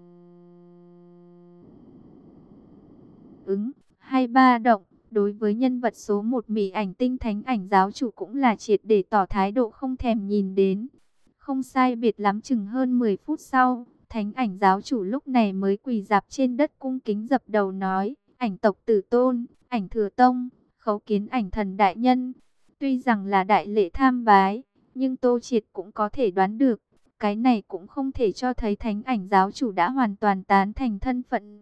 ứng hay ba động. Đối với nhân vật số một Mị Ảnh Tinh, Thánh Ảnh giáo chủ cũng là triệt để tỏ thái độ không thèm nhìn đến. Không sai biệt lắm chừng hơn mười phút sau, Thánh Ảnh giáo chủ lúc này mới quỳ rạp trên đất cung kính dập đầu nói: Ảnh tộc tử tôn, Ảnh Thừa Tông, khấu kiến ảnh thần đại nhân. Tuy rằng là đại lễ tham bái, nhưng Tô Triệt cũng có thể đoán được, cái này cũng không thể cho thấy Thánh Ảnh giáo chủ đã hoàn toàn tán thành thân phận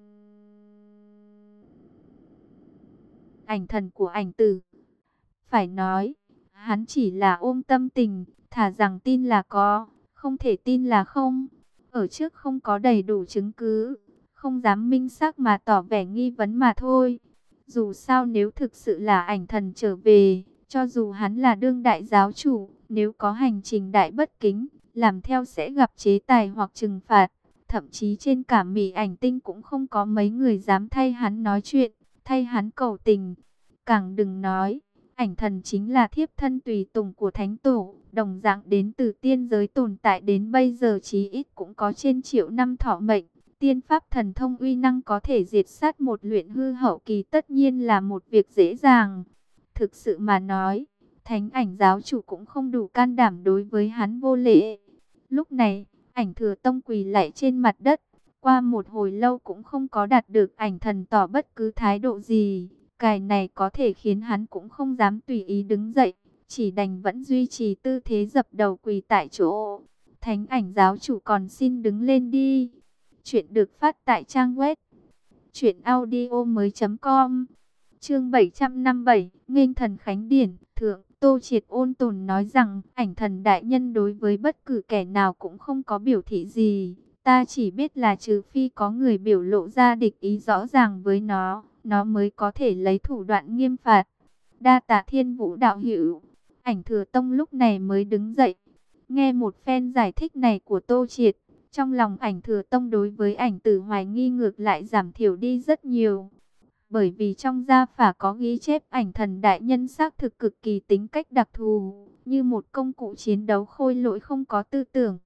ảnh thần của ảnh tử. Phải nói, hắn chỉ là ôm tâm tình, thà rằng tin là có, không thể tin là không. Ở trước không có đầy đủ chứng cứ, không dám minh xác mà tỏ vẻ nghi vấn mà thôi. Dù sao nếu thực sự là ảnh thần trở về, cho dù hắn là đương đại giáo chủ, nếu có hành trình đại bất kính, làm theo sẽ gặp chế tài hoặc trừng phạt. Thậm chí trên cả Mị Ảnh Tinh cũng không có mấy người dám thay hắn nói chuyện, thay hắn cầu tình. Càng đừng nói, ảnh thần chính là thiếp thân tùy tùng của thánh tổ, đồng dạng đến từ tiên giới, tồn tại đến bây giờ chí ít cũng có trên triệu năm thọ mệnh. Tiên pháp thần thông uy năng có thể diệt sát một luyện hư hậu kỳ tất nhiên là một việc dễ dàng. Thực sự mà nói, Thánh Ảnh giáo chủ cũng không đủ can đảm đối với hắn vô lễ. Lúc này, Ảnh Thừa Tông quỳ lạy trên mặt đất, qua một hồi lâu cũng không có đạt được ảnh thần tỏ bất cứ thái độ gì. Cái này có thể khiến hắn cũng không dám tùy ý đứng dậy, chỉ đành vẫn duy trì tư thế dập đầu quỳ tại chỗ. Thánh Ảnh giáo chủ còn xin đứng lên đi. Chuyện được phát tại trang web truyện audio mới chấm com. Chương bảy trăm năm mươi bảy, nghênh thần khánh điển. Thượng Tô Triệt ôn tồn nói rằng, ảnh thần đại nhân đối với bất cứ kẻ nào cũng không có biểu thị gì. Ta chỉ biết là trừ phi có người biểu lộ ra địch ý rõ ràng với nó, nó mới có thể lấy thủ đoạn nghiêm phạt. Đa tạ Thiên Vũ đạo hữu. Ảnh Thừa Tông lúc này mới đứng dậy. Nghe một phen giải thích này của Tô Triệt, trong lòng Ảnh Thừa Tông đối với Ảnh Tử hoài nghi ngược lại giảm thiểu đi rất nhiều. Bởi vì trong gia phả có ghi chép Ảnh Thần đại nhân xác thực cực kỳ tính cách đặc thù, như một công cụ chiến đấu khôi lỗi không có tư tưởng.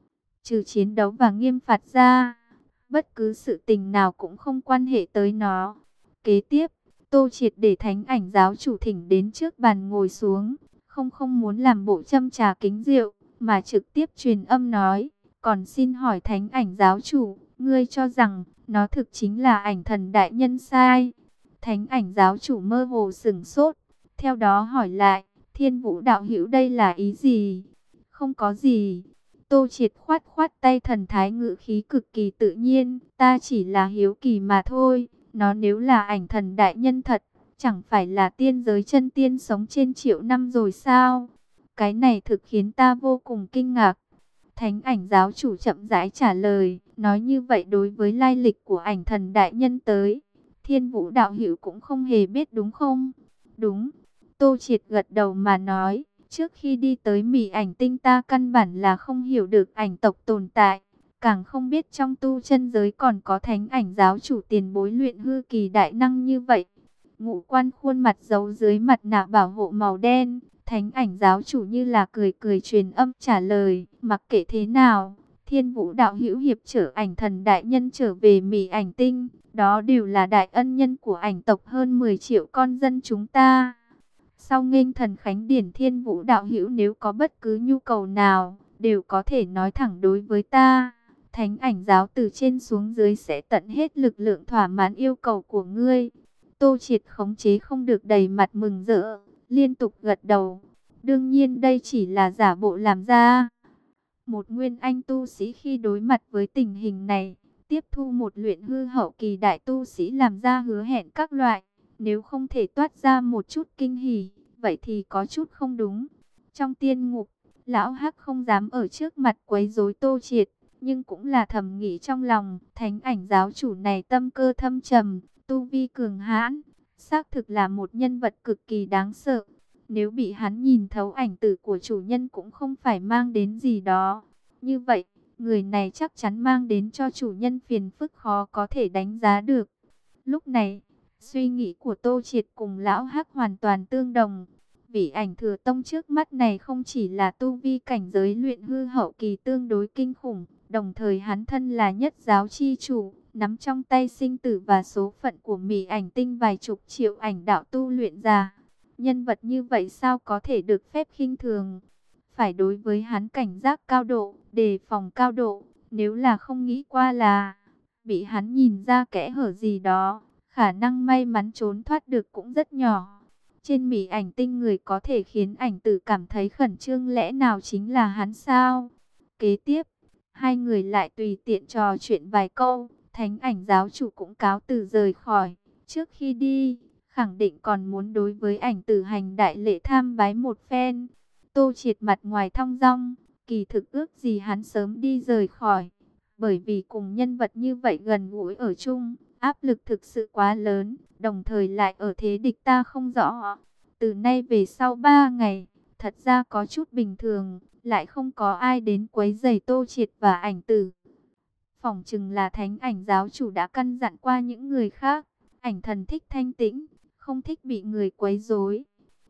Trừ chiến đấu và nghiêm phạt ra, bất cứ sự tình nào cũng không quan hệ tới nó. Kế tiếp, Tô Triệt để Thánh Ảnh giáo chủ thỉnh đến trước bàn ngồi xuống, không không muốn làm bộ châm trà kính rượu, mà trực tiếp truyền âm nói, còn xin hỏi Thánh Ảnh giáo chủ, ngươi cho rằng nó thực chính là Ảnh Thần đại nhân sai? Thánh Ảnh giáo chủ mơ hồ sửng sốt, theo đó hỏi lại, Thiên Vũ đạo hữu đây là ý gì? Không có gì. Tô Triệt khoát khoát tay, thần thái ngữ khí cực kỳ tự nhiên, ta chỉ là hiếu kỳ mà thôi. Nó nếu là Ảnh Thần đại nhân thật, chẳng phải là tiên giới chân tiên sống trên triệu năm rồi sao? Cái này thực khiến ta vô cùng kinh ngạc. Thánh Ảnh giáo chủ chậm rãi trả lời, nói như vậy đối với lai lịch của Ảnh Thần đại nhân tới, Thiên Vũ đạo hữu cũng không hề biết đúng không? Đúng. Tô Triệt gật đầu mà nói, trước khi đi tới Mị Ảnh Tinh ta căn bản là không hiểu được ảnh tộc tồn tại, càng không biết trong tu chân giới còn có Thánh Ảnh giáo chủ tiền bối luyện hư kỳ đại năng như vậy. Ngũ quan khuôn mặt giấu dưới mặt nạ bảo hộ màu đen, Thánh Ảnh giáo chủ như là cười cười truyền âm trả lời, mặc kệ thế nào, Thiên Vũ đạo hữu hiệp trở Ảnh Thần đại nhân trở về Mị Ảnh Tinh, đó đều là đại ân nhân của ảnh tộc hơn mười triệu con dân chúng ta. Sau nghênh thần khánh điển, Thiên Vũ đạo hữu nếu có bất cứ nhu cầu nào, đều có thể nói thẳng đối với ta. Thánh Ảnh giáo từ trên xuống dưới sẽ tận hết lực lượng thỏa mãn yêu cầu của ngươi. Tô Triệt khống chế không được đầy mặt mừng rỡ, liên tục gật đầu. Đương nhiên đây chỉ là giả bộ làm ra. Một nguyên anh tu sĩ khi đối mặt với tình hình này, tiếp thu một luyện hư hậu kỳ đại tu sĩ làm ra hứa hẹn các loại, nếu không thể toát ra một chút kinh hỉ, vậy thì có chút không đúng. Trong tiên ngục, lão Hắc không dám ở trước mặt quấy rối Tô Triệt, nhưng cũng là thầm nghĩ trong lòng, Thánh Ảnh giáo chủ này tâm cơ thâm trầm, tu vi cường hãn, xác thực là một nhân vật cực kỳ đáng sợ. Nếu bị hắn nhìn thấu ảnh tử của chủ nhân cũng không phải mang đến gì đó. Như vậy, người này chắc chắn mang đến cho chủ nhân phiền phức khó có thể đánh giá được. Lúc này, suy nghĩ của Tô Triệt cùng lão Hắc hoàn toàn tương đồng. Vị Ảnh Thừa Tông trước mắt này không chỉ là tu vi cảnh giới luyện hư hậu kỳ tương đối kinh khủng, đồng thời hắn thân là nhất giáo chi chủ, nắm trong tay sinh tử và số phận của Mị Ảnh Tinh vài chục triệu ảnh đạo tu luyện giả. Nhân vật như vậy sao có thể được phép khinh thường? Phải đối với hắn cảnh giác cao độ, đề phòng cao độ, nếu là không nghĩ qua là bị hắn nhìn ra kẽ hở gì đó, khả năng may mắn trốn thoát được cũng rất nhỏ. Trên Mị Ảnh Tinh người có thể khiến ảnh tử cảm thấy khẩn trương lẽ nào chính là hắn sao? Kế tiếp, hai người lại tùy tiện trò chuyện vài câu, Thánh Ảnh giáo chủ cũng cáo từ rời khỏi. Trước khi đi, khẳng định còn muốn đối với ảnh tử hành đại lễ tham bái một phen. Tô Triệt mặt ngoài thong dong, kỳ thực ước gì hắn sớm đi rời khỏi. Bởi vì cùng nhân vật như vậy gần gũi ở chung, áp lực thực sự quá lớn, đồng thời lại ở thế địch ta không rõ. Từ nay về sau ba ngày, thật ra có chút bình thường, lại không có ai đến quấy rầy Tô Triệt và ảnh tử. Phỏng chừng là Thánh Ảnh giáo chủ đã căn dặn qua những người khác, ảnh thần thích thanh tĩnh, không thích bị người quấy rối.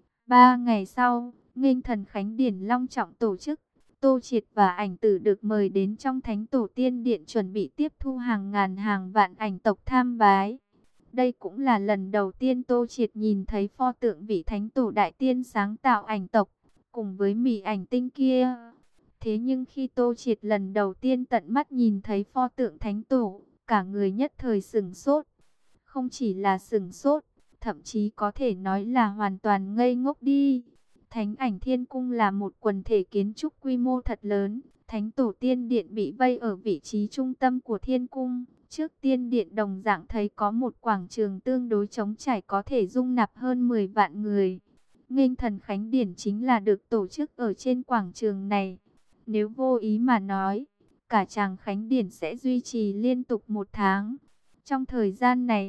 Ba ngày sau, nghênh thần khánh điển long trọng tổ chức. Tô Triệt và ảnh tử được mời đến trong Thánh Tổ Tiên Điện chuẩn bị tiếp thu hàng ngàn hàng vạn ảnh tộc tham bái. Đây cũng là lần đầu tiên Tô Triệt nhìn thấy pho tượng vị Thánh Tổ Đại Tiên sáng tạo ảnh tộc, cùng với Mị Ảnh Tinh kia. Thế nhưng khi Tô Triệt lần đầu tiên tận mắt nhìn thấy pho tượng Thánh Tổ, cả người nhất thời sửng sốt. Không chỉ là sửng sốt, thậm chí có thể nói là hoàn toàn ngây ngốc đi. Thánh Ảnh Thiên Cung là một quần thể kiến trúc quy mô thật lớn. Thánh Tổ Tiên Điện bị vây ở vị trí trung tâm của Thiên Cung. Trước Tiên Điện đồng dạng thấy có một quảng trường tương đối trống trải có thể dung nạp hơn mười vạn người. Nghênh thần khánh điển chính là được tổ chức ở trên quảng trường này. Nếu vô ý mà nói, cả tràng khánh điển sẽ duy trì liên tục một tháng. Trong thời gian này,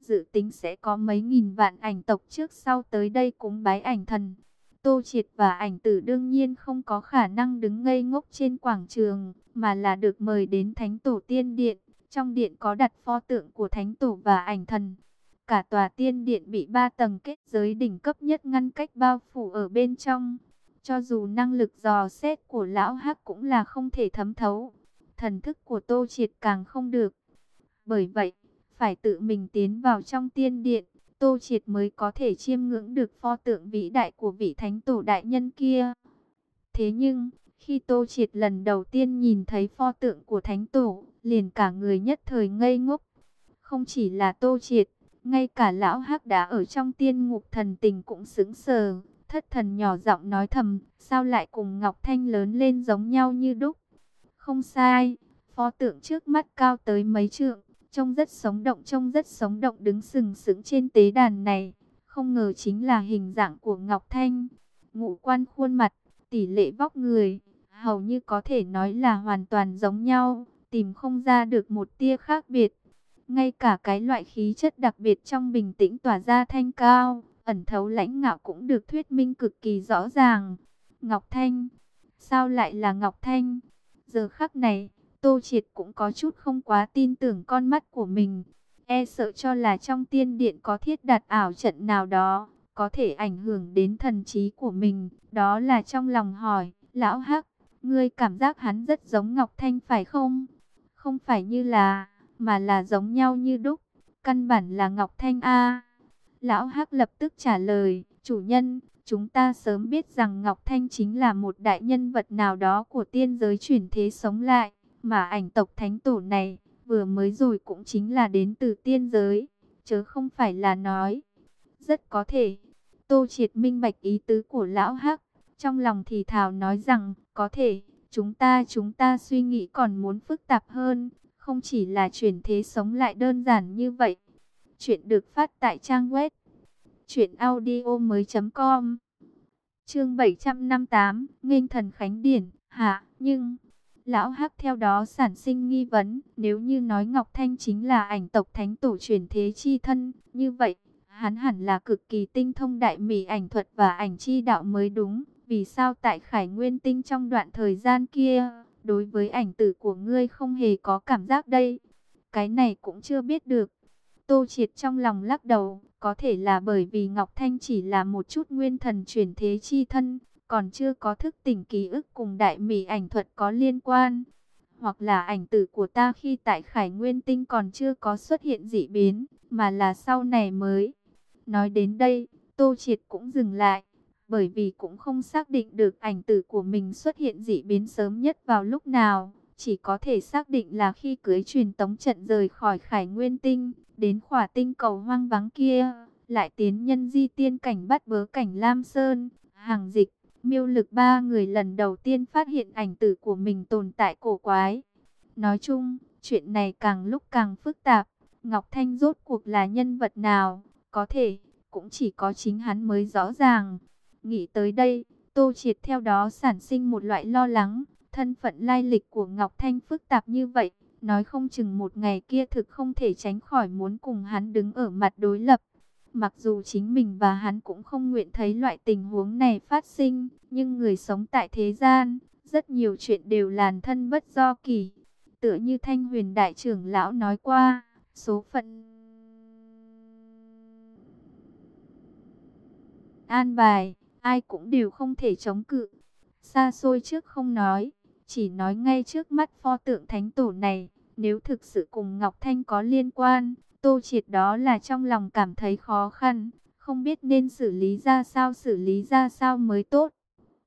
dự tính sẽ có mấy nghìn vạn ảnh tộc trước sau tới đây cúng bái ảnh thần. Tô Triệt và ảnh tử đương nhiên không có khả năng đứng ngây ngốc trên quảng trường, mà là được mời đến Thánh Tổ Tiên Điện. Trong điện có đặt pho tượng của Thánh Tổ và ảnh thần. Cả tòa tiên điện bị ba tầng kết giới đỉnh cấp nhất ngăn cách bao phủ ở bên trong. Cho dù năng lực dò xét của lão Hắc cũng là không thể thấm thấu. Thần thức của Tô Triệt càng không được. Bởi vậy, phải tự mình tiến vào trong tiên điện, Tô Triệt mới có thể chiêm ngưỡng được pho tượng vĩ đại của vị Thánh Tổ đại nhân kia. Thế nhưng, khi Tô Triệt lần đầu tiên nhìn thấy pho tượng của Thánh Tổ, liền cả người nhất thời ngây ngốc. Không chỉ là Tô Triệt, ngay cả lão Hắc đã ở trong tiên ngục thần tình cũng sững sờ. Thất thần nhỏ giọng nói thầm, sao lại cùng Ngọc Thanh lớn lên giống nhau như đúc. Không sai, pho tượng trước mắt cao tới mấy trượng, trông rất sống động, trông rất sống động đứng sừng sững trên tế đàn này. Không ngờ chính là hình dạng của Ngọc Thanh. Ngũ quan khuôn mặt, tỷ lệ vóc người, hầu như có thể nói là hoàn toàn giống nhau, tìm không ra được một tia khác biệt. Ngay cả cái loại khí chất đặc biệt trong bình tĩnh tỏa ra thanh cao, ẩn thấu lãnh ngạo cũng được thuyết minh cực kỳ rõ ràng. Ngọc Thanh, sao lại là Ngọc Thanh? Giờ khắc này, Tô Triệt cũng có chút không quá tin tưởng con mắt của mình. E sợ cho là trong tiên điện có thiết đặt ảo trận nào đó, có thể ảnh hưởng đến thần trí của mình. Đó là trong lòng hỏi, lão Hắc, ngươi cảm giác hắn rất giống Ngọc Thanh phải không? Không phải như là, mà là giống nhau như đúc. Căn bản là Ngọc Thanh a. Lão Hắc lập tức trả lời, chủ nhân, chúng ta sớm biết rằng Ngọc Thanh chính là một đại nhân vật nào đó của tiên giới chuyển thế sống lại, mà ảnh tộc Thánh Tổ này, vừa mới rồi cũng chính là đến từ tiên giới, chớ không phải là nói. Rất có thể, Tô Triệt minh bạch ý tứ của Lão Hắc, trong lòng thì thào nói rằng, có thể, chúng ta chúng ta suy nghĩ còn muốn phức tạp hơn, không chỉ là chuyển thế sống lại đơn giản như vậy. Chuyện được phát tại trang web truyện audio mới chấm com. Chương bảy trăm năm mươi tám, nghênh thần khánh điển. Hả, nhưng lão Hắc theo đó sản sinh nghi vấn, nếu như nói Ngọc Thanh chính là ảnh tộc Thánh Tổ chuyển thế chi thân, như vậy, hắn hẳn là cực kỳ tinh thông đại mỹ ảnh thuật và ảnh chi đạo mới đúng. Vì sao tại Khải Nguyên Tinh trong đoạn thời gian kia, đối với ảnh tử của ngươi không hề có cảm giác đây? Cái này cũng chưa biết được. Tô Triệt trong lòng lắc đầu, có thể là bởi vì Ngọc Thanh chỉ là một chút nguyên thần chuyển thế chi thân, còn chưa có thức tỉnh ký ức cùng đại mỹ ảnh thuật có liên quan. Hoặc là ảnh tử của ta khi tại Khải Nguyên Tinh còn chưa có xuất hiện dị biến, mà là sau này mới. Nói đến đây, Tô Triệt cũng dừng lại, bởi vì cũng không xác định được ảnh tử của mình xuất hiện dị biến sớm nhất vào lúc nào. Chỉ có thể xác định là khi cưới truyền tống trận rời khỏi Khải Nguyên Tinh, đến khỏa tinh cầu hoang vắng kia, lại tiến nhân di tiên cảnh bắt bớ cảnh Lam Sơn, Hàng Dịch, Miêu Lực ba người lần đầu tiên phát hiện ảnh tử của mình tồn tại cổ quái. Nói chung, chuyện này càng lúc càng phức tạp. Ngọc Thanh rốt cuộc là nhân vật nào? Có thể, cũng chỉ có chính hắn mới rõ ràng. Nghĩ tới đây, Tô Triệt theo đó sản sinh một loại lo lắng. Thân phận lai lịch của Ngọc Thanh phức tạp như vậy, nói không chừng một ngày kia thực không thể tránh khỏi muốn cùng hắn đứng ở mặt đối lập. Mặc dù chính mình và hắn cũng không nguyện thấy loại tình huống này phát sinh, nhưng người sống tại thế gian, rất nhiều chuyện đều làn thân bất do kỳ. Tựa như Thanh Huyền Đại trưởng lão nói qua, số phận an bài, ai cũng đều không thể chống cự. Xa xôi trước không nói, chỉ nói ngay trước mắt pho tượng Thánh Tổ này, nếu thực sự cùng Ngọc Thanh có liên quan, Tô Triệt đó là trong lòng cảm thấy khó khăn, không biết nên xử lý ra sao xử lý ra sao mới tốt.